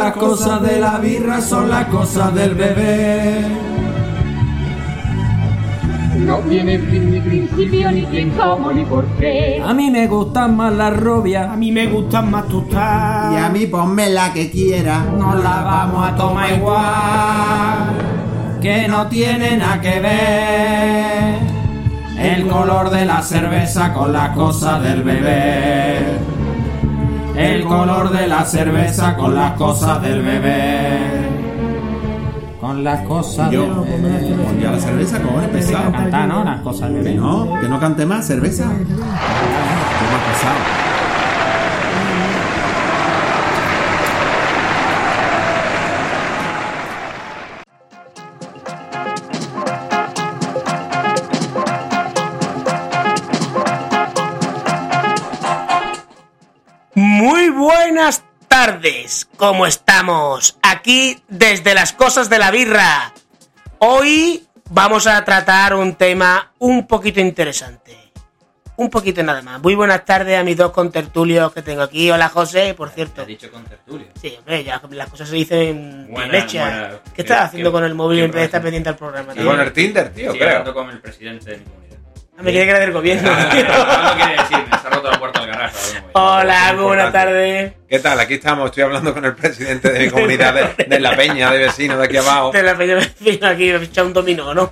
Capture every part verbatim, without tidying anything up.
las cosas de la birra son las cosas del bebé. No tiene fin ni principio, ni quién, cómo, ni por qué. A mí me gustan más las rubias, A mí me gustan más tostadas. Y a mí ponme la que quiera. nos la vamos a tomar igual, que no tiene nada que ver el color de la cerveza con las cosas del bebé. El color de la cerveza con las cosas del bebé. Con las cosas Yo, del bebé. pon ya la cerveza, cojones, pesado. Cantar, ¿no? Las cosas del Que bebé. no, que no cante más, cerveza. Qué más pesado. Muy buenas tardes, ¿cómo estamos? Aquí desde las cosas de la birra. Hoy vamos a tratar un tema un poquito interesante. Un poquito nada más. Muy buenas tardes a mis dos contertulios que tengo aquí. Hola José, por cierto. ¿Has dicho con tertulia? Sí, hombre, ya las cosas se dicen Buena, bien hechas. buena. ¿Qué estás Qué- haciendo qué- con el móvil qué en vez de estar programa. pendiente al programa? Sí. tío? Con el Tinder, tío, Sigue creo. hablando con el presidente de mi comunidad. Ah, me quiere que era del gobierno. No quiere decir, me se ha roto la puerta del garaje. Hola, muy buenas Importante. tardes. ¿Qué tal? Aquí estamos, estoy hablando con el presidente de mi comunidad, de, de La Peña, de vecinos de aquí abajo. De la peña vecina aquí, me he echado un dominó, ¿no?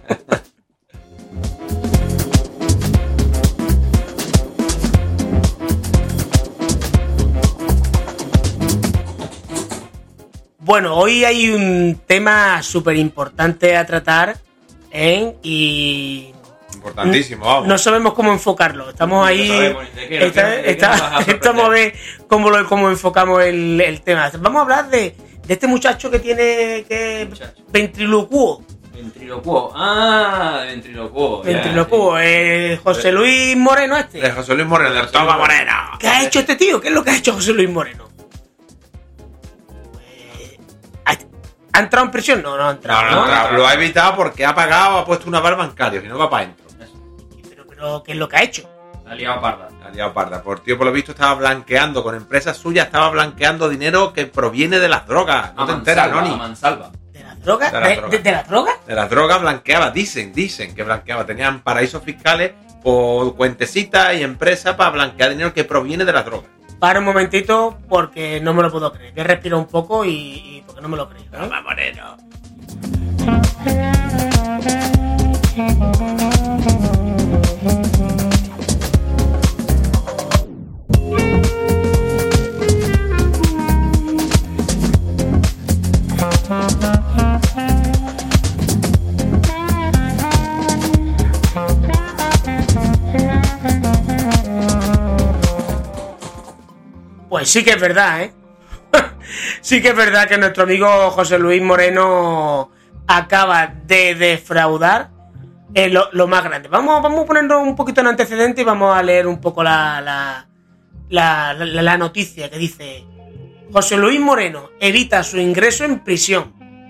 Bueno, hoy hay un tema súper importante a tratar, ¿eh? Y Importantísimo, vamos. no sabemos cómo enfocarlo. Estamos No ahí. sabemos ni de qué, ¿no? está- ¿De qué está- nos vas a sorprender? estamos a ver cómo, lo, cómo enfocamos el, el tema. Vamos a hablar de, de este muchacho que tiene que Muchacho. ventriloquio. Ventriloquio. Ah, de ventriloquio. ya, Ventriloquio, sí. eh, José Luis Moreno De este. José Luis Moreno, del José Toma Luis Moreno. ¿Qué ha hecho este tío? ¿Qué es lo que ha hecho José Luis Moreno? Pues, ¿ha, ha entrado en prisión? No, no ha entrado. No, no, ¿no? no, lo ha evitado porque ha pagado, ha puesto una bar bancaria, si no va para adentro. Pero, pero, ¿qué es lo que ha hecho? La ha liado parda. Ha liado parda. Por tío, por lo visto, estaba blanqueando con empresas suyas, estaba blanqueando dinero que proviene de las drogas. No A te enteras, mansalva, a Noni. mansalva. ¿De las drogas? De ¿De, las drogas. de- de las drogas? De las drogas blanqueaba, dicen, dicen que blanqueaba. Tenían paraísos fiscales por cuentecitas y empresas para blanquear dinero que proviene de las drogas. Para un momentito, porque no me lo puedo creer. Voy a respirar un poco y, y porque no me lo creo. ¿eh? Toma Moreno. Pues sí que es verdad, ¿eh? Sí que es verdad que nuestro amigo José Luis Moreno acaba de defraudar eh, lo, lo más grande. Vamos, vamos a ponernos un poquito en antecedente y vamos a leer un poco la, la, la, la- la noticia que dice: José Luis Moreno evita su ingreso en prisión.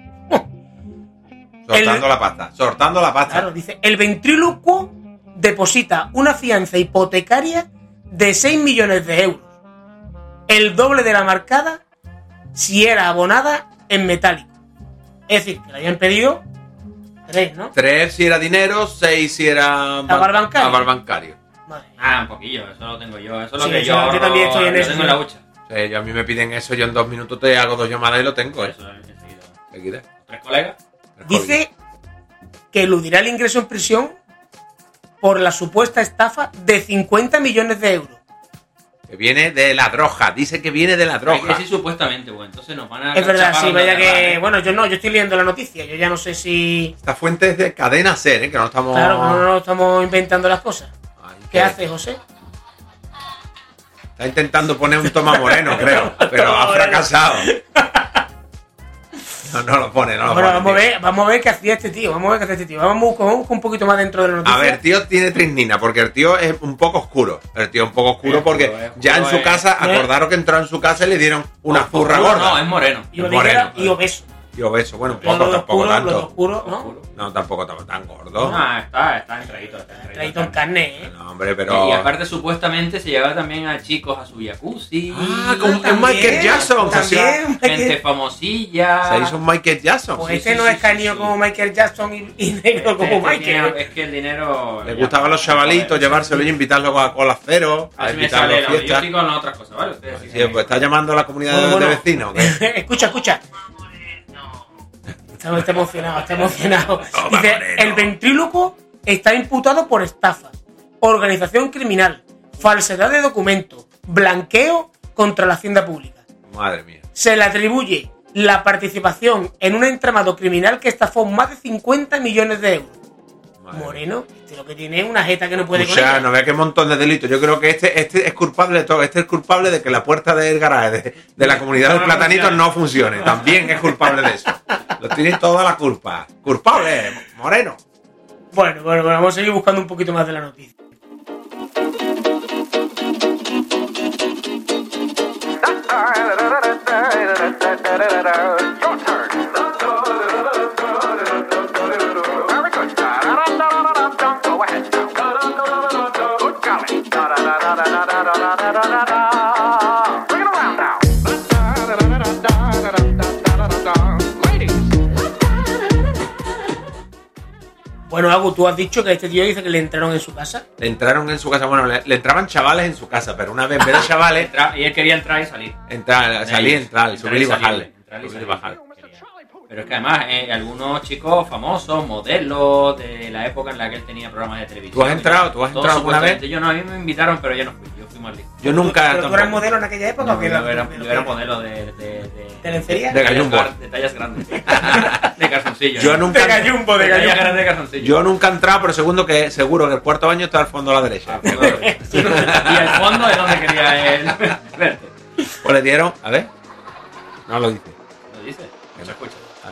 Sortando El- la pasta, sortando la pasta. Claro, dice, el ventrílocuo deposita una fianza hipotecaria de seis millones de euros. El doble de la marcada si era abonada en metálico. Es decir, que le habían pedido tres, ¿no? Tres si era dinero, seis si era Aval bancario. aval bancario. Madre mía. Ah, un poquillo, eso lo tengo yo. Eso es lo Sí, que eso yo yo ahorro, también estoy en lo eso, tengo sí. en la hucha. Sí, yo a mí me piden eso, yo en dos minutos te hago dos llamadas y lo tengo, ¿eh? Eso es enseguida. Seguiré. ¿Tres colegas? Dice que eludirá el ingreso en prisión por la supuesta estafa de cincuenta millones de euros. Que viene de la droga, dice que viene de la Hay que droga. decir supuestamente, bueno, entonces nos van a... Es verdad, cachapar sí, donde vaya agarrar, que... ¿eh? Bueno, yo no, yo estoy leyendo la noticia, yo ya no sé si... Esta fuente es de Cadena Ser, ¿eh? Que no estamos... Claro, no, no estamos inventando las cosas. Ay, ¿Qué que- hace, José? Está intentando poner un Toma Moreno, creo, pero Toma ha Moreno. fracasado. No, no lo pone, no lo Bueno, pone. vamos a tío. ver, vamos a ver qué hacía este tío, vamos a ver qué hacía este tío. Vamos a buscar, vamos a buscar un poquito más dentro de la noticia. A ver, tío tiene trisnina, porque el tío es un poco oscuro. El tío es un poco oscuro Es porque oscuro, es oscuro, ya en su es- casa, ¿eh? acordaros que entró en su casa y le dieron una Oscuro zurra gorda. No, es moreno. y, es obeso, moreno. y obeso. Y obeso, bueno, un Los poco, dos tampoco oscuros, los dos tanto. oscuros, ¿no? No, tampoco estaba tan gordo. Ah, está, está entradito, está entradito. Traído en carne, ¿eh? No, hombre, pero... Y aparte, supuestamente, se llevaba también a chicos a su jacuzzi. Ah, con También, es Michael Jackson. Se, hizo- También, Gente Michael- famosilla. se hizo un Michael Jackson. Pues Sí, este sí, no sí, es canío sí, como sí. Michael Jackson y, y negro Este- como este Michael. tiene- es que el dinero... Le ya, gustaban los chavalitos, joder, llevárselo y invitarlo a Coca-Cola Cero, a Así me invitarlo sale, a no, yo fiestas. estoy con las otras cosas, ¿vale? Ustedes Sí, siguen. pues está llamando a la comunidad Bueno, de bueno. vecinos. ¿Qué? escucha, escucha. Está, está emocionado, está emocionado. Toma, Dice, Moreno. el ventríloco está imputado por estafa, organización criminal, falsedad de documentos, blanqueo contra la hacienda pública. Madre mía. Se le atribuye la participación en un entramado criminal que estafó más de cincuenta millones de euros. Madre mía. Moreno, este lo que tiene es una jeta que no puede O con sea, ella. no vea qué montón de delitos. Yo creo que este, este es culpable de todo. Este es culpable de que la puerta del garaje de, de la comunidad del No platanito funciona. no funcione. También es culpable de eso. Lo tiene toda la culpa. Culpable, Moreno. Bueno, bueno, bueno, vamos a seguir buscando un poquito más de la noticia. Bueno, Agu, tú has dicho que este tío dice que le entraron en su casa. Le entraron en su casa. Bueno, le, le entraban chavales en su casa, pero una vez en vez de chavales, Entra- y él quería entrar y salir. entrar, salir, entrar, subir y bajarle. Entrar y Subir y salir, bajar. quería. Pero es que además, eh, algunos chicos famosos, modelos de la época en la que él tenía programas de televisión. ¿Tú has entrado? ¿Tú has Todos entrado alguna supuestamente. Yo no, a mí me invitaron, pero yo no fui. Yo fui más listo. Yo nunca. ¿Pero tú tampoco. eras modelo en aquella época o No, qué yo era? era, ¿De lo yo que era era? modelo de... ¿De, de, ¿De lencería? De gallumbo. De tallas grandes. De calzoncillo. Yo ¿no? nunca. De gallumbo, de De tallas gallumbo. grandes de calzoncillo. Yo nunca he entrado, pero segundo que, seguro que el cuarto baño está al fondo a la derecha. Y el fondo es donde quería él verte. O le dieron. A ver. No lo dice. ¿Lo dice? No se escucha.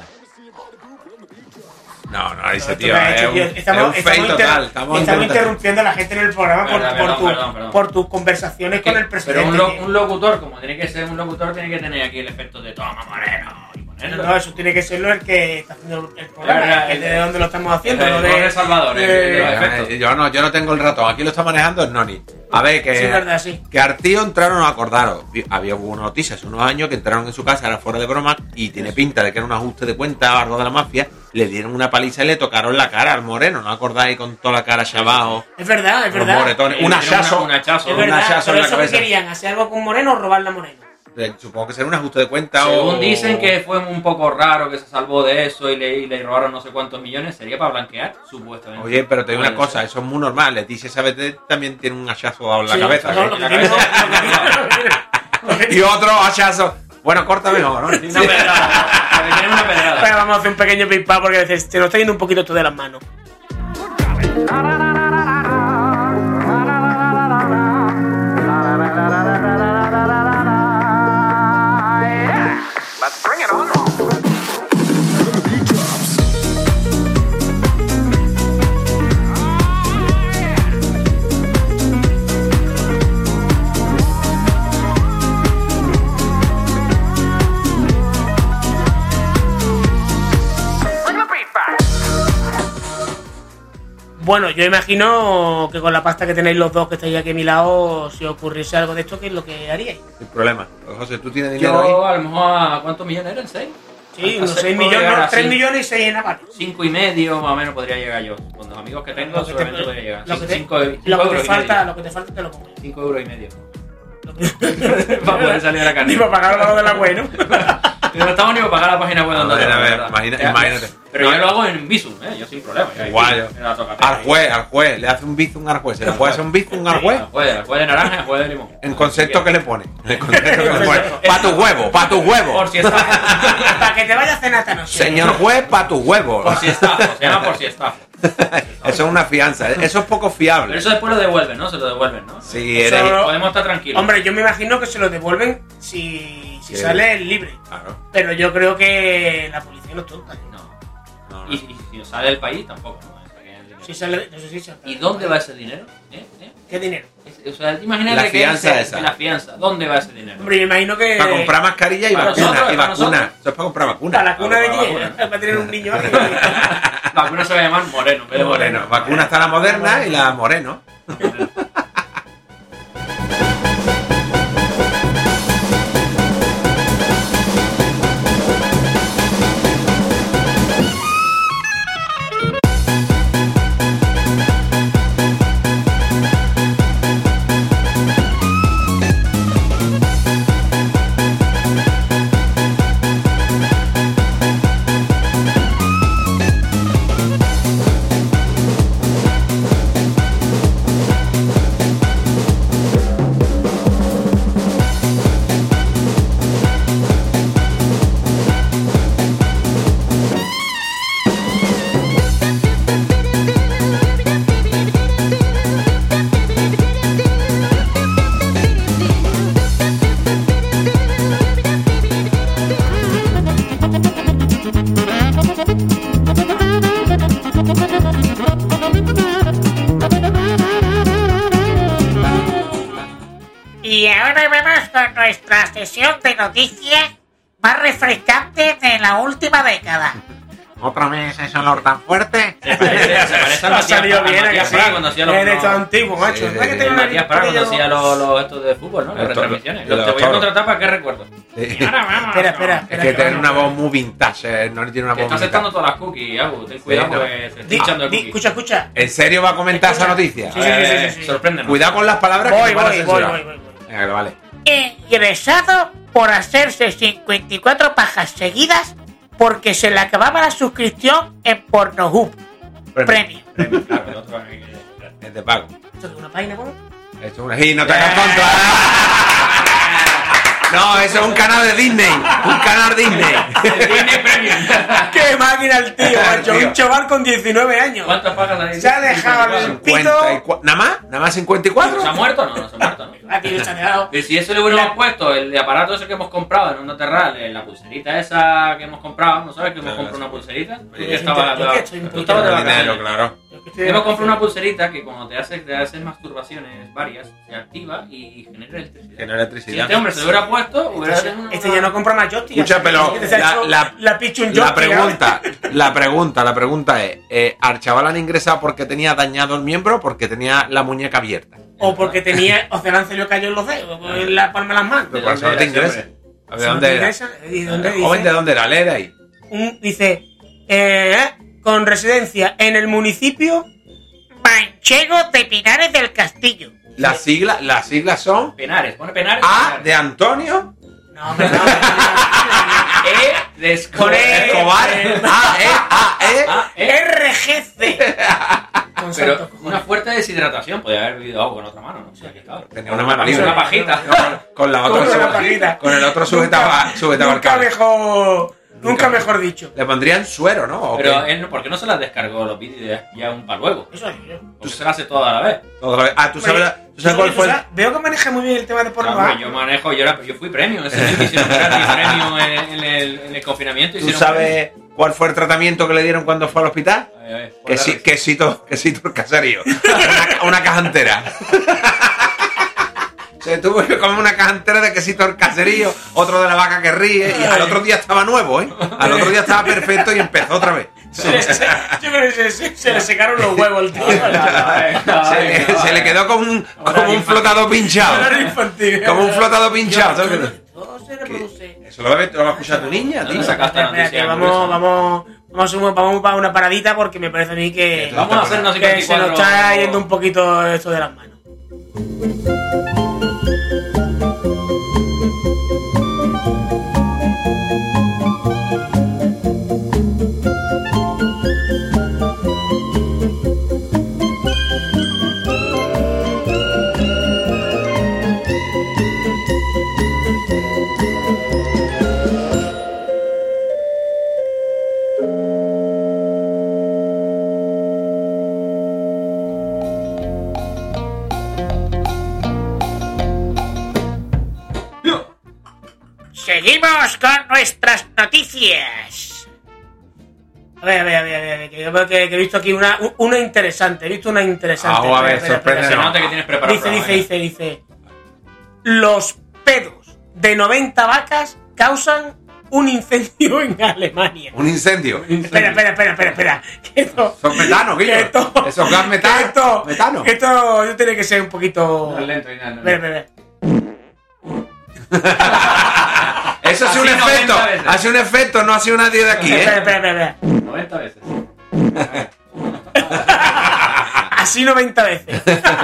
No, no, dice Esto tío. que ha Es hecho, un, tío, es estamos, un estamos fail inter- total. Estamos, estamos intentando- interrumpiendo a la gente en el programa por, Verdad, por perdón, tu- perdón, perdón. por tus conversaciones con el presidente. Pero un, lo- que- un locutor, como tiene que ser un locutor, tiene que tener aquí el efecto de toma Moreno y No, ponerlo. no, eso tiene que serlo el que está haciendo el programa, verdad, el de el- dónde lo estamos haciendo. el lo de Salvador, el- el de los eh, efectos. Eh, Yo no, yo no tengo el ratón. Aquí lo está manejando el Noni. A ver, que. Sí, es verdad, sí. Que al tío entraron, no acordaros. Vi- Había hubo una noticia hace unos años que entraron en su casa, era fuera de broma, y tiene pinta de que era un ajuste de cuenta algo de la mafia. Le dieron una paliza y le tocaron la cara al Moreno, ¿no acordáis? Con toda la cara chavao. Es verdad, es Los verdad. moretones. Y Un le dieron hachazo. una- un hachazo. Es un verdad, hachazo pero en la eso que cabeza. querían, hacer algo con Moreno o robarle a Moreno. Eh, Supongo que será un ajuste de cuenta o. Según dicen que fue un poco raro que se salvó de eso y le, y le robaron no sé cuántos millones, sería para blanquear, supuestamente. Oye, pero te digo una Puede cosa, ser. eso es muy normal. Leticia Sabater también tiene un hachazo en la Sí, cabeza. no, ¿eh? lo que La tiene- cabeza. lo que tiene- lo que Y otro hachazo. Bueno, corta mejor, ¿no? Una pedrada. Lo que tiene una pedrada. Bueno, vamos a hacer un pequeño ping-pong porque se se nos está yendo un poquito esto de las manos. Bueno, yo imagino que con la pasta que tenéis los dos que estáis aquí a mi lado, si os ocurriese algo de esto, ¿qué es lo que haríais? Sin problema. Pues, José, ¿tú tienes dinero Yo ahí? a lo mejor, ¿a cuántos millones eran? ¿Seis? Sí, Hasta unos seis seis puedo millones, llegar no, a tres cinco. millones y seis en Navarra. Cinco y medio más o menos podría llegar yo. Con los amigos que tengo, Lo que te, seguramente podría llegar. lo que te- Cinco, cinco lo que euros te y falta, medio. lo que te falta te lo comes. Cinco euros y medio. Lo que- Para poder salir a la carne. Ni para pagar lo de la web, ¿no? No estamos ni para pagar la página web donde A ver, tengo, a ver, ¿verdad? imagina- Ya, imagínate. Pero yo lo hago en Bizum, ¿eh? Yo sin problema. Yo ahí, Igual, yo. en la tocapela Al ahí. juez, al juez. Le hace un bizum al juez. ¿Se le puede hacer un bizum al juez? Al juez, al juez de naranja, al juez de limón. En concepto que le pone. En concepto que le pone. Pa' tu huevo, pa' tu Por huevo. si está. Para que te vayas a cenar esta noche. Señor juez, pa' tu huevo. Por si está. Se llama por si está. Eso es una fianza. Eso es poco Pero fiable. eso después lo devuelven, ¿no? Se lo devuelven, ¿no? Sí, Eso- eres. Podemos estar tranquilos. Hombre, yo me imagino que se lo devuelven si, si Sí. sale libre. Claro. Pero yo creo que la policía no es tonta. ¿eh? No. No, no. Y, y si nos sale del país, tampoco, ¿no? Hasta que el dinero Sí, sale, no sé si sale. ¿Y dónde va ese dinero? ¿Eh? ¿Eh? ¿Qué dinero? Es- O sea, imagínate La que fianza ese- esa. la fianza. ¿Dónde va ese dinero? Hombre, me imagino que... Para comprar mascarilla y Para vacuna. nosotros, Y para vacuna. nosotros. Eso es para comprar vacuna. ¿Para la cuna de Para quién? vacuna. Para tener un niño ahí. La vacuna se va a llamar Moreno. en vez de Moreno. Vacuna está la moderna y la moreno. Y ahora vamos con nuestra sesión de noticias más refrescante de la última década. ¿Otra vez ese olor tan fuerte? Se parece, se parece a Ha Matías salido Prats, bien, ¿a que Matías sí? Prats cuando hacía los... En los- esto antiguo, macho. Sí, ¿Sabes que sí, tengo una Matías Prats cuando pequeña- hacía los, los estos de fútbol, ¿no? Las Los toros. retransmisiones. Los Te voy a toros. contratar para qué recuerdo. Sí. Y ahora vamos. Espera, espera, Es espera. que que tiene vamos. una voz muy vintage. eh, No tiene una Que voz está aceptando vintage. todas las cookies, Abu. Ten cuidado no. porque se está Di- hinchando el di- cookie. Escucha, escucha. ¿En serio va a comentar esa noticia? Sí, sí, sí, sí, sí, sí. Sorpréndenos. Cuidado con las palabras que Voy, te van a voy, voy, censurar. voy, voy, voy. Venga, que vale. Ingresado por hacerse cincuenta y cuatro pajas seguidas porque se le acababa la suscripción en Pornhub Premium. Premio, claro, el otro aquí que- Es de pago. ¿Esto es una página, bueno? Esto es una... Y no te hagas tonto. No, eso es un canal de Disney. Un canal Disney. Disney Premium. ¡Qué máquina el tío, macho! Tío. Un chaval con diecinueve años. ¿Cuántas pagas hay? Se ha dejado el pito. cincuenta y cuatro. ¿Nada más? ¿Nada más cincuenta y cuatro? ¿Se ha muerto? No, no se ha muerto. ¿no? Ah, tío, se ha dejado. Y si eso le hubiéramos puesto, el de aparato ese que hemos comprado en Onda Terral, eh, la pulserita esa que hemos comprado, ¿no sabes que hemos Claro, comprado sí. una pulserita? Tú Yo que estabas que estoy un tú poquito estabas de Dinero, vacaciones. claro. Yo que estoy- Hemos comprado una pulserita que cuando te hace, te hace masturbaciones varias, se activa y genera electricidad. Genera Si electricidad. este hombre se lo hubiera puesto, hubiera Este, sido una... este ya no compra más joystick. Escucha, ya pero sabe que se ha la, hecho la, la picha un la joystick, pregunta, la pregunta, la pregunta es, eh, ¿al chaval han ingresado porque tenía dañado el miembro o porque tenía la muñeca abierta? O porque tenía, o Celan se le cayó en los dedos, en la palma de las manos. Pero por eso no te era ese ingresa. A ver, Si no ¿dónde te era? ingresa, ¿y dónde El joven, dice? ¿de dónde era? Lee de ahí. Un- dice, eh, con residencia en el municipio. Manchego de Pinares del Castillo. Las siglas, las siglas son Penares, pone Penares. A Penares. de Antonio, No, hombre, no. E de Escobar. Con E. Escobar, A, E, A, E. Ah, E. R G C. Con Pero santos una cojones. fuerte deshidratación. Podía haber bebido agua con otra mano, no sé qué estaba. Tenía una mano libre. Una pajita. Con, con la Con otra una sujeta- pajita. con el otro sujetaba, sujetaba el Nunca cable. mejor, nunca mejor dicho. Le pondrían suero, ¿no? ¿O Pero qué? él, ¿por qué no se las descargó los vídeos ya- ya un para luego? Eso es yo. Tú se las hace todas a la vez. Otra vez. Ah, ¿tú sabes, Oye, ¿tú sabes cuál oye, fue o el- sea, Veo que maneja muy bien el tema de porno. Hombre, ¿ah? yo manejo, yo, era, yo fui premium, ese año que hicieron gratis premium en, en el, en el confinamiento. ¿Tú hicieron sabes cuál fue el tratamiento que le dieron cuando fue al hospital? premium. Ay, ay, por Que la sí, risa. quesito, quesito el caserío. Una, una caja entera. Se tuvo que comer una caja entera de quesito el caserío, otro de la vaca que ríe, y al otro día estaba nuevo, ¿eh? Al otro día estaba perfecto y empezó otra vez. Se le- se- Yo creo que se, se- se le secaron los huevos al tío. Ay, ay, Se le, ay, se le quedó como un, como un flotado pinchado. Era infantil. Como un flotado pinchado. ¿sabes? Todo se reproduce. Eso lo va a, lo va a escuchar tu niña, ¿Dónde tío. sacaste la Espera, espera, noticia? que vamos, curiosa? vamos, vamos, a un- vamos para una paradita porque me parece a mí que, Vamos a hacer una que se nos cincuenta y cuatro. está yendo un poquito esto de las manos. Seguimos con nuestras noticias. A ver, a ver, a ver, a ver, que yo veo que, que he visto aquí una, una interesante, he visto una interesante. Vamos a ver, Espera, espera, Se sorprende. nota que tienes preparado. Dice, el dice, programa, dice, dice. Los pedos de noventa vacas causan un incendio en Alemania. Un incendio. Espera, espera, espera, espera, espera. Que esto, Son metanos, que Guillo. esto, Esos gas que metano. esto, metano. que esto, yo tiene que ser un poquito. ¿eh? Lento y nada, no, no. Espera, espera, espera. Eso hace un Así noventa efecto. veces. Hace un efecto, no hace un nadie de aquí, Espera, ¿eh? espera, espera, espera. noventa veces. Así noventa veces.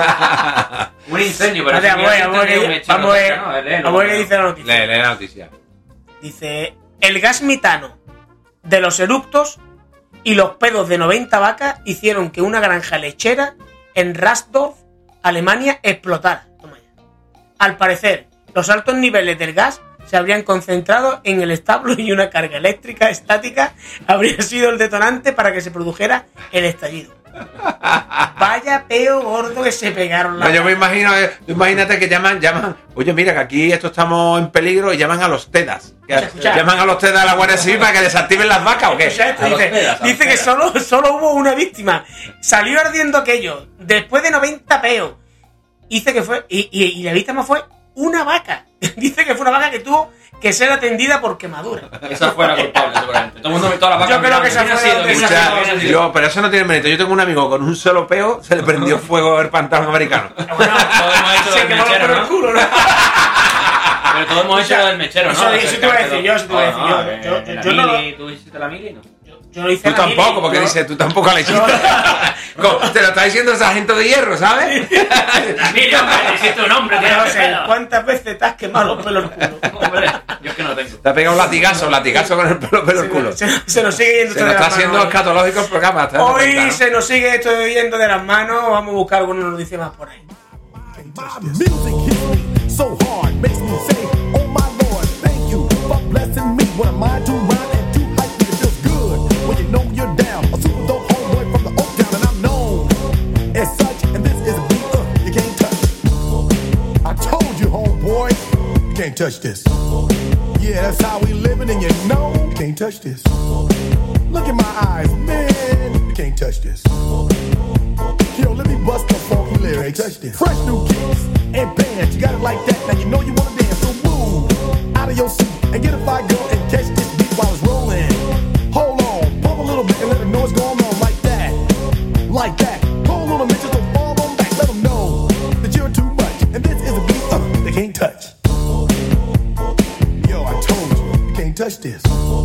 Un incendio, pero Vale, si vamos a ver, un vamos a ver, incendio, un mechero vamos a ver, cercano, eh, léelo, vamos a ver qué léelo. dice la noticia. Lee, lee la noticia. Dice, el gas metano de los eructos y los pedos de noventa vacas hicieron que una granja lechera en Rasdorf, Alemania, explotara. Toma ya. Al parecer, los altos niveles del gas se habrían concentrado en el establo y una carga eléctrica estática habría sido el detonante para que se produjera el estallido. Vaya peo gordo que se pegaron No, las yo me imagino, eh, tú imagínate que llaman, llaman, oye, mira que aquí esto estamos en peligro y llaman a los TEDAS. Que Escucha. llaman a los TEDAS a la Guardia Civil para que desactiven las vacas o qué. Escucha esto, A los dice, pedas, a los dice que pedas. solo, solo hubo una víctima. Salió ardiendo aquello después de noventa peos. Dice que fue. Y, y, y la víctima fue una vaca. Dice que fue una vaca que tuvo que ser atendida por quemadura. Esa fue la culpable, seguramente. Todo el mundo, todas las vacas Yo creo que esa mirando, fue ¿quién ha la sido? que- ¿Quién ha Escucha, sido? ¿Quién ha sido? yo, pero eso no tiene mérito. Yo tengo un amigo con un solo peo, se le prendió fuego el pantalón americano. Bueno, Todos hemos hecho se del quemó mechero, por el ¿no? culo, ¿no? Pero todos hemos hecho lo del mechero, ¿no? Eso- eso te iba a decir yo, eso te iba a decir yo. que Yo- la yo no lo- mili, ¿Tú hiciste la mili? No. Yo lo hice Tú a la mili, tampoco, porque yo- dice, tú tampoco le hiciste. Como- Te lo está diciendo esa gente de hierro, ¿sabes? La mili, hombre, hiciste un hombre, Pero, tío. o sea, ¿cuántas veces te has quemado los pelos el culo? Hombre, yo es que no tengo. Te ha pegado un latigazo, un latigazo con el pelo pelo el culo. Se, se nos sigue yendo Se esto nos de está las haciendo manos. escatológico el programa. ¿te das Hoy cuenta, no? se nos sigue esto yendo de las manos. Vamos a buscar alguna noticia más por ahí. My music hits me so hard, makes me say, oh my Lord, thank you for blessing me. What am I to rhyme and to hype me? It feels good when you know you're down. A super dope homeboy from the Oak Town, and I'm known as such. And this is a beat uh, you can't touch. I told you, homeboy, you can't touch this. Yeah, that's how we living, and you know you can't touch this. Look in my eyes, man, you can't touch this. Yo, let me bust the funky lyrics. Fresh new kicks and bands. You got it like that. Now you know you wanna dance. So move out of your seat and get a fire girl and catch this beat while it's rolling. Hold on, pump a little bit and let them know what's going on like that. Like that. Hold on a minute, just don't fall on back. Let them know that you're too much. And this is a beat uh, they can't touch. Yo, I told you, you can't touch this.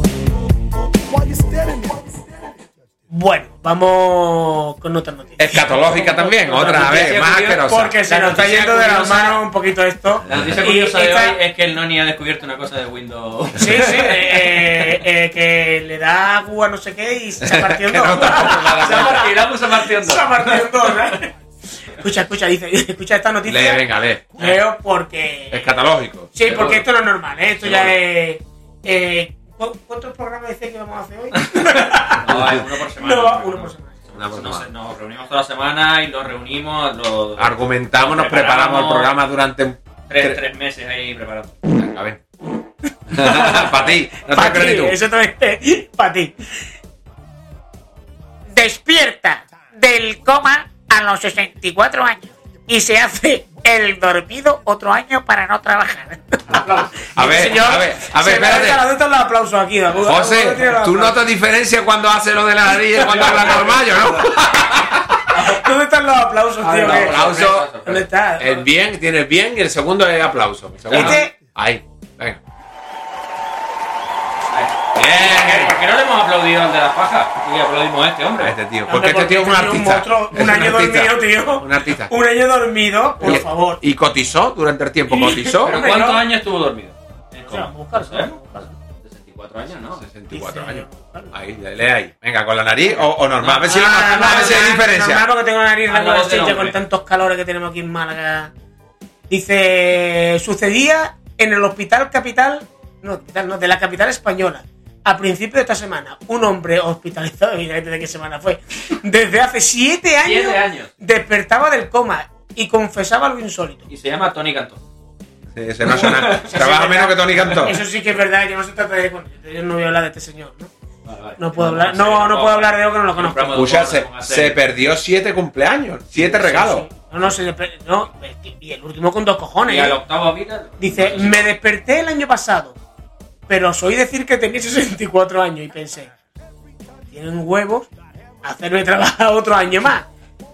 Why you standing there? Bueno, vamos con otras noticias. Escatológica también, otra vez, más asquerosa. Porque se La nos está noticia yendo de las curiosa- manos un poquito esto. La noticia Y curiosa de esta- hoy es que el Noni ha descubierto una cosa de Windows. Sí, sí, eh, eh, que le da agua no sé qué y se ha partido en Que dos. no te- Se ha partido, la puso partiendo. Se ha partido en dos, ¿eh? Escucha, escucha, dice, escucha esta noticia. Lee, venga, lee. Leo porque... Escatológico. Sí, porque esto no es normal, ¿eh? Esto ya Seguro. es... Eh, ¿cu- ¿Cuántos programas dice que vamos a hacer hoy? No, es uno por semana. No, uno por semana. Una por Nos, semana. nos reunimos toda la semana y nos reunimos. Lo, Argumentamos, nos preparamos el programa durante un... Tres, tres meses ahí preparando. A ver. Para ti, no te Para crees ti, ni tú. eso también para ti. Despierta del coma a los sesenta y cuatro años y se hace el dormido otro año para no trabajar. A ver, Señor, a ver, a ver, se me espérate. dejan los los aplausos aquí. ¿de acuerdo? José, ¿Alguno tiene los ¿tú aplausos? notas diferencia cuando hace lo de la nariz y cuando habla normal, yo no? ¿Dónde están los aplausos, tío? los ¿Qué? aplausos. ¿Dónde está? El bien, tiene el bien y el segundo es aplauso. El segundo- Este- Ahí, venga. ¿Por qué- ¿Por qué no le hemos aplaudido al de las pajas? Y aplaudimos a este hombre. A este tío. Hombre, Porque este tío es un porque artista. monstruo, Es un año artista. dormido, tío. Un artista. Un año dormido, por Y- favor. Y cotizó durante el tiempo, cotizó. ¿Pero Hombre, cuántos no. años estuvo dormido? O sea, búscalo, ¿Eh? búscalo. sesenta y cuatro años, ¿no? sesenta y cuatro Dice- años. Ahí, lee ahí. Venga, con la nariz o, o normal. A ver si, Ah, a ver si hay normal, diferencia. normal porque tengo la nariz Ah, regular no, de con hombre. tantos calores que tenemos aquí en Málaga. Dice, sucedía en el hospital capital, no, hospital no, de la capital española. A principio de esta semana, un hombre hospitalizado, evidentemente de qué semana fue, desde hace siete años, Siete años. despertaba del coma y confesaba lo insólito. Y se llama Tony Cantó. Sí, ese no suena. Eso sí Trabaja es menos verdad. que Tony Cantó. Eso sí que es verdad, que no se trata de... Yo no voy a hablar de este señor, ¿no? Vale, vale. No puedo No, hablar, no, no, no no, puedo hablar de algo que no lo conozco. Compramos Escucha, dos se, cosas, una se serie. perdió siete cumpleaños, siete regalos. Sí, sí. No, no, se le per- no, y el último con dos cojones. Y al ¿eh? octavo vida. Dice, me desperté el año pasado, pero os oí decir que tenía sesenta y cuatro años y pensé, tienen huevos hacerme trabajar otro año más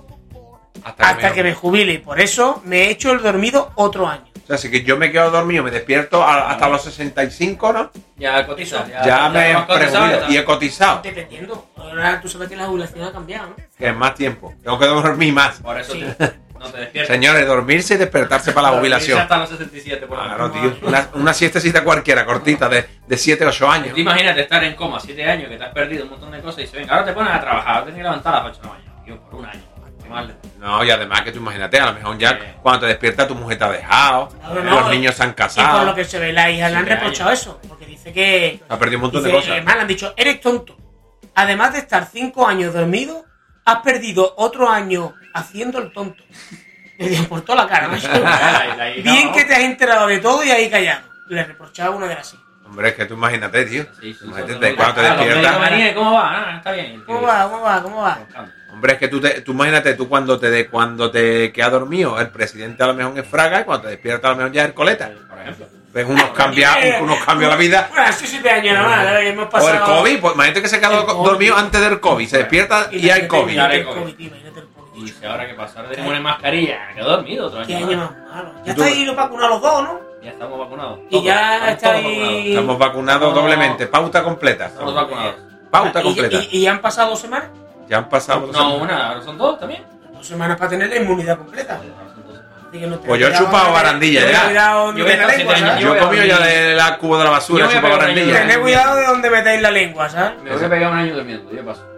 Hasta, hasta que me jubile y por eso me he hecho el dormido otro año. O sea, así que yo me quedo dormido, me despierto a- hasta los sesenta y cinco, ¿no? Ya cotizas. Ya, Ya, me he has cotizado, prejubido ya. y he cotizado. Dependiendo. Ahora tú sabes que la jubilación ha cambiado, ¿no? Que es más tiempo. Tengo que dormir más. Por eso Sí. te- no te despiertas. Señores, dormirse y despertarse para la jubilación. hasta los sesenta y siete, por lo Claro, menos. tío. Una, una siestecita cualquiera, cortita, de, de siete, ocho años. Tú imagínate estar en coma siete años, que te has perdido un montón de cosas y se venga, ahora te pones a trabajar, ahora tienes que levantar a las ocho de la mañana. Tío, por un año. Qué mal. No, y además que tú imagínate, a lo mejor ya Sí. cuando te despiertas tu mujer te ha dejado, Claro, no, los niños se han Y por casado, lo que se ve, la hija le han Siete reprochado eso. Porque dice que. ha perdido un montón Dice, de cosas. además le han dicho, eres tonto. Además de estar cinco años dormido, has perdido otro año haciendo el tonto. Le dio por toda la cara, macho. La- la hija, Bien ¿no? que te has enterado de todo y ahí callado. Le reprochaba una de las hijas. Hombre, es que tú imagínate, tío. Sí, sí, Imagínate son- de cuando te Ah, los médicos despiertas. venían, ¿cómo va? Ah, está bien. el tío. ¿Cómo va? ¿Cómo va? ¿Cómo va? Hombre, es que tú, te, tú imagínate, tú cuando te de, cuando te quedas dormido, el presidente a lo mejor es Fraga y cuando te despiertas a lo mejor ya es Coleta. Por ejemplo. Ves unos cambios, unos cambios a la vida. Bueno, hace siete años nada más. ¿eh? Hemos O pasado... el COVID, pues imagínate que se quedó El COVID. dormido antes del COVID, se despierta y hay COVID. Ya Imagínate el hay COVID. COVID, tío, imagínate el COVID. Y si ahora qué pasa, ahora tenemos una mascarilla, quedó dormido otro Qué año. año más. más malo. Ya estáis los vacunados los dos, ¿no? Ya estamos vacunados. Y Todos, ya estamos estáis- todos vacunados. Estamos vacunados Estamos- doblemente, pauta completa. Estamos vacunados. Pauta Y- completa. Y, y han pasado dos semanas. Ya han pasado dos No, semanas. una, ahora son dos también. Dos semanas para tener la inmunidad completa. Ahora son dos semanas. Así que no te- Pues yo he cuidado, chupado no te- barandilla ten ya. Cuidado donde Yo voy a metéis la estar lengua, siete ¿sabes? años. Yo voy he a comido ya dormir. de la cubo de la basura, Yo voy a chupado pegar un año barandilla. de- Tened cuidado de donde metéis la lengua, ¿sabes? Me voy a pegar un año durmiendo, yo paso.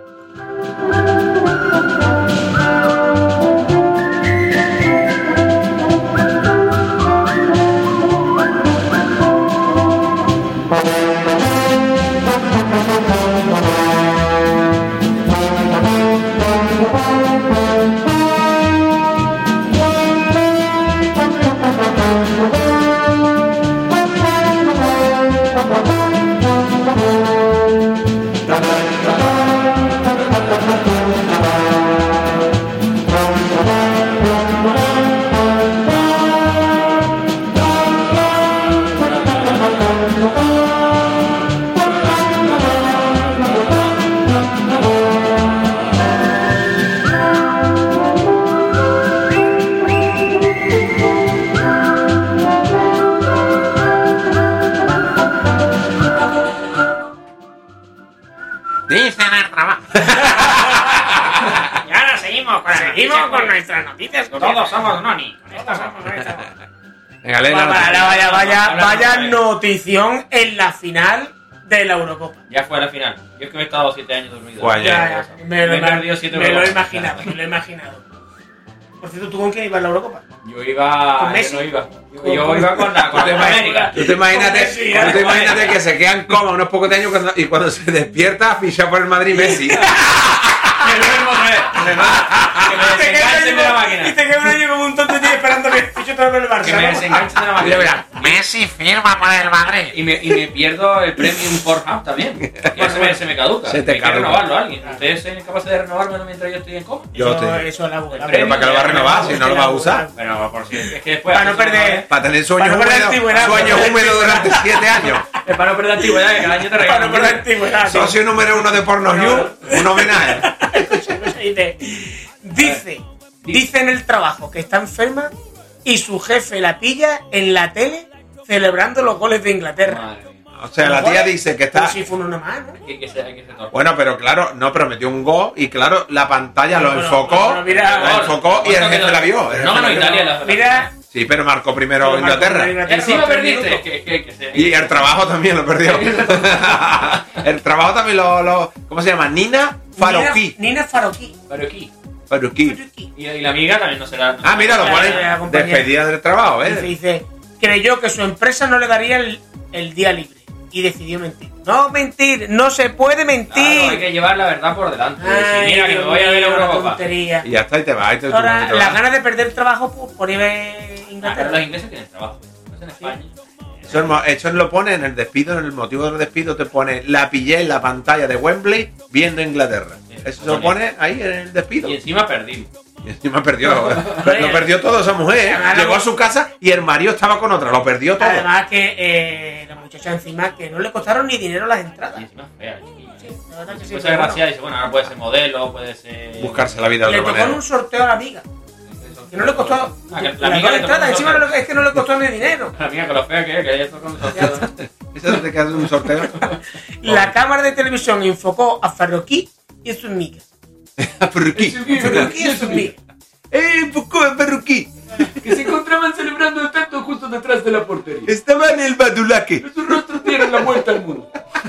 Dicen el trabajo. Y ahora seguimos con, seguimos con nuestras noticias. Todos somos noni. Todos somos nuestras. Venga, lee la Vaya, noticia. vaya, vaya, Habla, vaya habla. notición en la final de la Eurocopa. Ya fue a la final. Yo es que me he estado siete años dormido. Guay, Ya, ya. ya, me lo, Me he ima- perdido siete me lo he Eurocopas. imaginado, me lo he imaginado. Por cierto, ¿tú con quién ibas a la Eurocopa? Yo iba. ¿Con Messi? Yo no iba. Yo, ¿Con- yo con- iba con la, con Tú te la imaginas- América. Tú te imagínate, Sí, tú te ya. imagínate que se quedan coma unos pocos de años cuando- y cuando se despierta ficha por el Madrid Messi. Me duermo otra vez. Que me Te quedas desenganchen de la un año- máquina. Y te queda un año como un tonto tío esperando que fiche otra vez el Barça. Que me ¿no? desenganchen de la máquina. Mira, mira. Messi firma por el Madrid. Y me, y me pierdo el premium por Hub también. Que se me, se me caduca. Se te Hay que caduca. renovarlo a alguien. ¿Ustedes son capaces de renovármelo mientras yo estoy en coma? Yo Eso, te- eso es la buena. Pero ¿para qué lo va a renovar si no lo va a usar? Pero por si es que después. Para no perder- Para tener sueños Para no perder húmedos, antigüedad, sueños para no húmedos durante siete años. Es para no perder antigüedad, que cada año te Para regalan. no perder antigüedad. ¿no? Socio número uno de Porno You, un homenaje. Dice, dice, dice en el trabajo que está enferma y su jefe la pilla en la tele celebrando los goles de Inglaterra. Madre mía. O sea, la tía dice que Pero está... si fue uno más, ¿no? Hay que ser, hay que ser torpe. Bueno, pero claro, no, pero metió un gol y claro, la pantalla lo Bueno, enfocó, bueno, mira, la enfocó y el jefe la vio. el No jefe ganó la vio. Italia la Mira, Sí, pero marcó primero Inglaterra. Encima perdiste. Que, que, que se- Y el trabajo también lo perdió. El trabajo también lo, lo... ¿Cómo se llama? Nina Faroquí. Nina, Nina Faroquí. Pero aquí. Faroquí. Y, y la amiga también no será. Ah, mira, lo La- pone la compañera. despedida del trabajo, Dice, ¿eh? dice, creyó que su empresa no le daría el, el día libre y decidió mentir. No mentir, no se puede mentir. Claro, hay que llevar la verdad por delante. Ay, Decir, mira, que me Dios voy a ver la mío, una Eurocopa. tontería. Y ya está, y te vas. Y te, tú Ahora, te las vas. ganas de perder trabajo por, por ir a Ah, pero Inglaterra. los ingleses tienen trabajo. No es en España. Eso Eso, mo- eso lo pone en el despido, en el motivo del despido te pone la pillé en la pantalla de Wembley viendo Inglaterra. Eso se lo pone ahí en el despido. Y encima perdimos. Y encima perdió. Lo perdió todo esa mujer. ¿eh? Además, Llegó la- a su casa y el marido estaba con otra. Lo perdió todo. Además que eh, la muchacha encima que no le costaron ni dinero las entradas. Y encima fea, chiquilla. Sí, la verdad que sí, Puede ser pero bueno. graciada y dice, bueno, ahora puede ser modelo, puede ser. Buscarse la vida de Le otra tocó en manera. un sorteo a la amiga. Que no le costó. Ah, que la la amiga le tocó entrada, un encima sorteo. no le- es que no le costó ni dinero. La mía, que lo fea que es, que ella tocó un sorteo. Eso es de que hace un sorteo. La cámara de televisión enfocó a Farroquí y a sus amigas. Perruquí. Farroquí y sus amigas. ¡Eh, poco de perruquí! Que se encontraban celebrando el tanto justo detrás de la portería. Estaba en el badulaque. Sus rostros dieron la vuelta al mundo.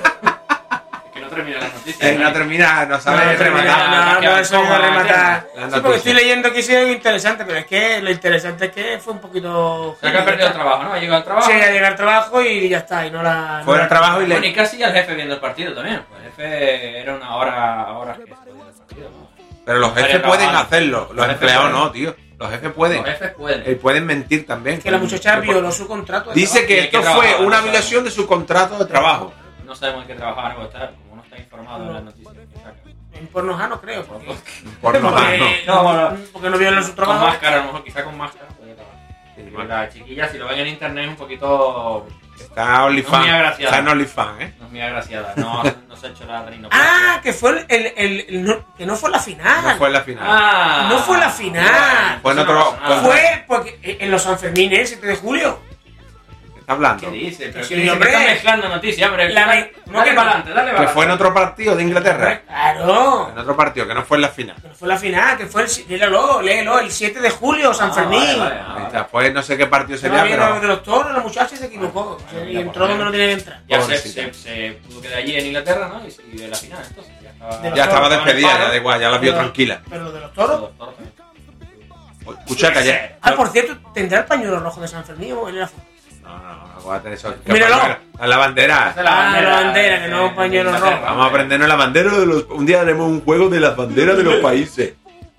Es que no termina la noticia. Eh, no termina, no sabe No, rematar. no, no, eso iba a rematar. La Sí, porque noticia. estoy leyendo aquí sí algo interesante, pero es que lo interesante es que fue un poquito. O sea, que ha perdido el trabajo, ¿no? Ha llegado al trabajo. Sí, a llegar al trabajo y ya está, y no la. Fue no al la- trabajo y Bueno, le. y casi al jefe viendo el partido también. Pues el jefe era una hora, hora que se podía ver el partido, ¿no? Pero los jefes Estaría pueden trabajando. hacerlo. Los Los jefes empleados pueden. no, tío. Los jefes pueden. Los jefes pueden. Eh, pueden mentir también. Que la muchacha violó su contrato. de Dice trabajo. que Y hay que esto fue trabajar, una ¿no? violación de su contrato de trabajo. No sabemos en qué trabajar, no está, como no está informado en las noticias que sacan. En pornojano, creo. Porque, Por no más, no. porque, No, bueno, porque no violó su Con trabajo. máscara, a lo mejor, quizá con máscara podría trabajar. Porque la chiquilla, si lo ven en internet, es un poquito. Está No OnlyFans. muy agraciada. Está en OnlyFans, ¿eh? No es muy agraciada. No, no se ha hecho la rinoplastia. Ah, que fue el, el, el- el- no, que no fue la final. No fue en la final. Ah, No fue la final. Fue en Eso no otro- pasa nada. Fue porque en los Sanfermines, el siete de julio. ¿Qué está hablando? ¿Qué dice? Pero Sí, que dice hombre. que está mezclando noticias, hombre. La dale, ve- no, dale que para no. adelante, dale para Que adelante. fue en otro partido de Inglaterra. Claro. En otro partido, que no fue en la final. Que no fue la final, que fue el. si- Léelo, léelo, el siete de julio, San Ah, Fermín. vale, vale, ah, Ahí vale. está. Pues no sé qué partido Se sería, va bien pero. de los toros, la muchacha se equivocó. Vale, y mira, entró por donde no tenía que entrar. Ya se, Pobrecita. se, se pudo quedar allí en Inglaterra, ¿no? Y, y de la final, entonces. Ya estaba, De los Ya estaba toros, despedida, con el ya palo. da igual, ya la vio Pero- tranquila. Pero lo de los toros. Los toros también. Escucha, calla. Ah, por cierto, ¿tendrá el pañuelo rojo de San Fermín o en la foto? No, no, no, aguante eso. Míralo. A la bandera. Esa es la Ah, bandera, la bandera, que no de- un pañuelo de rojo. Inglaterra. Vamos a aprendernos la bandera de los. Un día haremos un juego de las banderas de los países.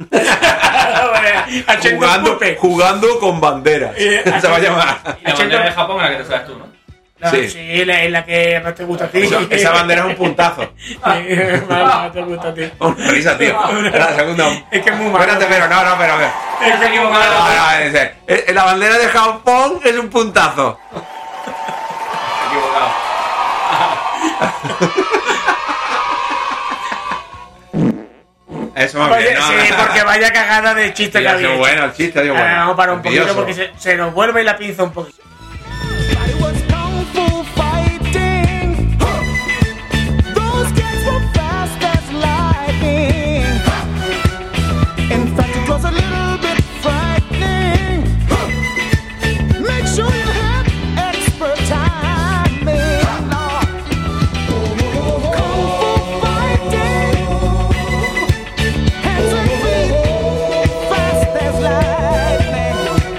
Haciendo Jugando, pupe. jugando con banderas. Eh, Se va a llamar. Y la bandera de Japón es la que te sabes tú, ¿no? No, Sí. sí, la, es la que más te gusta a ti. Eso- esa bandera es un puntazo. Sí, más te gusta a ti. Una risa, tío. La segunda. Es que es muy malo. Espérate, pero no, no, pero. pero- Es que es muy malo. No, no, ese- eh, La bandera de Japón es un puntazo. Equivocado. Eso va Vaya- bien, ¿no? sí, porque vaya cagada de chiste Sí, que ha había. sido bueno el chiste, digo, Ahora bueno. vamos a parar un poquito Envidioso. porque se, se nos vuelve y la pinza un poquito. It was kung fu fighting. Those kids were fast as lightning. In fact, it was a little bit frightening. Make sure you have expert timing. Kung fu fighting. Hands and feet, fast as lightning.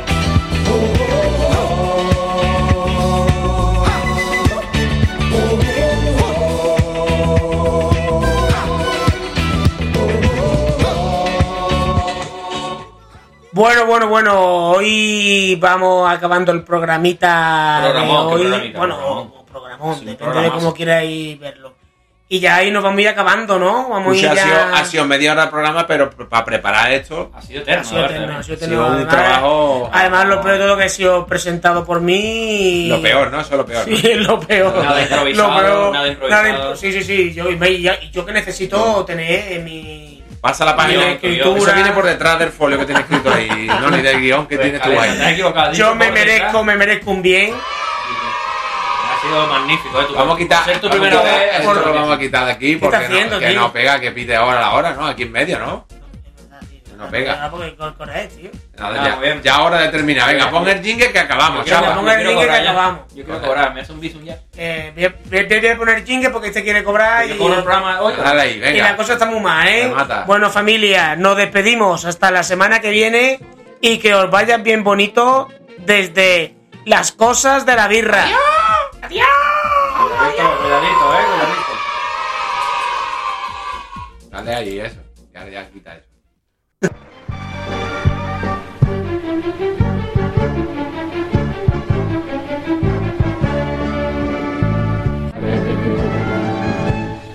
Bueno, bueno, bueno, hoy vamos acabando el programita Programón, de ¿qué hoy. programita? Bueno, Programón. o programón, Sí, depende programazo. de cómo queráis verlo. Y ya ahí nos vamos a ir acabando, ¿no? Vamos a ir Escucha, ha, ya... sido, ha sido media hora de programa, pero para preparar esto. Ha sido eterno, Ha sido la eterno, verdad. ha sido Ha sido eterno. un Además- trabajo. Además, lo peor de todo que ha sido presentado por mí. Lo peor, ¿no? Eso es lo peor. ¿no? Sí, es lo peor. Nada improvisado, Lo peor, nada improvisado. impro- Sí, sí, sí. Yo, y me- y ya- y yo que necesito tener en mi. Pasa la página. Ni de escritura. Eso viene por detrás del folio que tienes escrito ahí. No, ni del guión que tienes tú Te has ahí. equivocado. has Yo dicho me por merezco, detrás. me merezco un bien. Ha sido magnífico, ¿eh? Tu- Vamos a quitar. Ser tu vamos a primera quitar- vez. Esto lo vamos a quitar de aquí porque está haciendo, no, que tío? no pega, que pide ahora la hora, ¿no? Aquí en medio, ¿no? No pega. Ah, porque con, con él, tío. Nada, Ah, ya, muy bien. ya hora de terminar. Venga, pon el jingle que acabamos, Yo quiero- Venga, chaval. ponga el yo quiero jingle que cobrar ya. acabamos. Yo quiero cobrar, me hace un visum ya. Eh, voy, a, voy a- voy a poner jingle porque este quiere cobrar. Yo Y, cobro el programa hoy. Dale ahí, y la venga. cosa está muy mal, ¿eh? Me mata. Bueno, familia, nos despedimos hasta la semana que viene y que os vayan bien bonito desde las cosas de la birra. ¡Adiós! Cuidadito, cuidadito, eh, cuidadito. Dale ahí, eso. Ya, ya quita eso.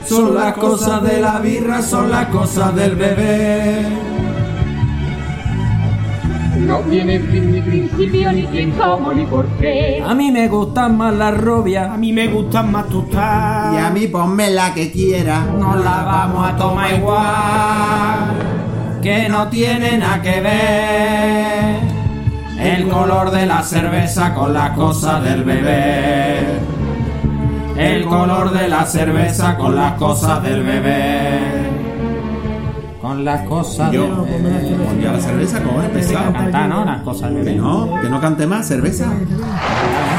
Son las cosas de la birra, son las cosas del bebé. No tiene fin ni principio, ni quién, cómo, ni por qué. A mí me gustan más las rubias, a mí me gustan más tostadas. Y a mí ponme la que quiera. Nos la vamos a tomar igual, que no tiene nada que ver el color de la cerveza con las cosas del bebé. El color de la cerveza con las cosas del bebé. Con las cosas Yo, del bebé. pondría la cerveza, cojones, pesado. Cantar, ¿no? Las cosas del Que bebé. no, que no cante más, cerveza.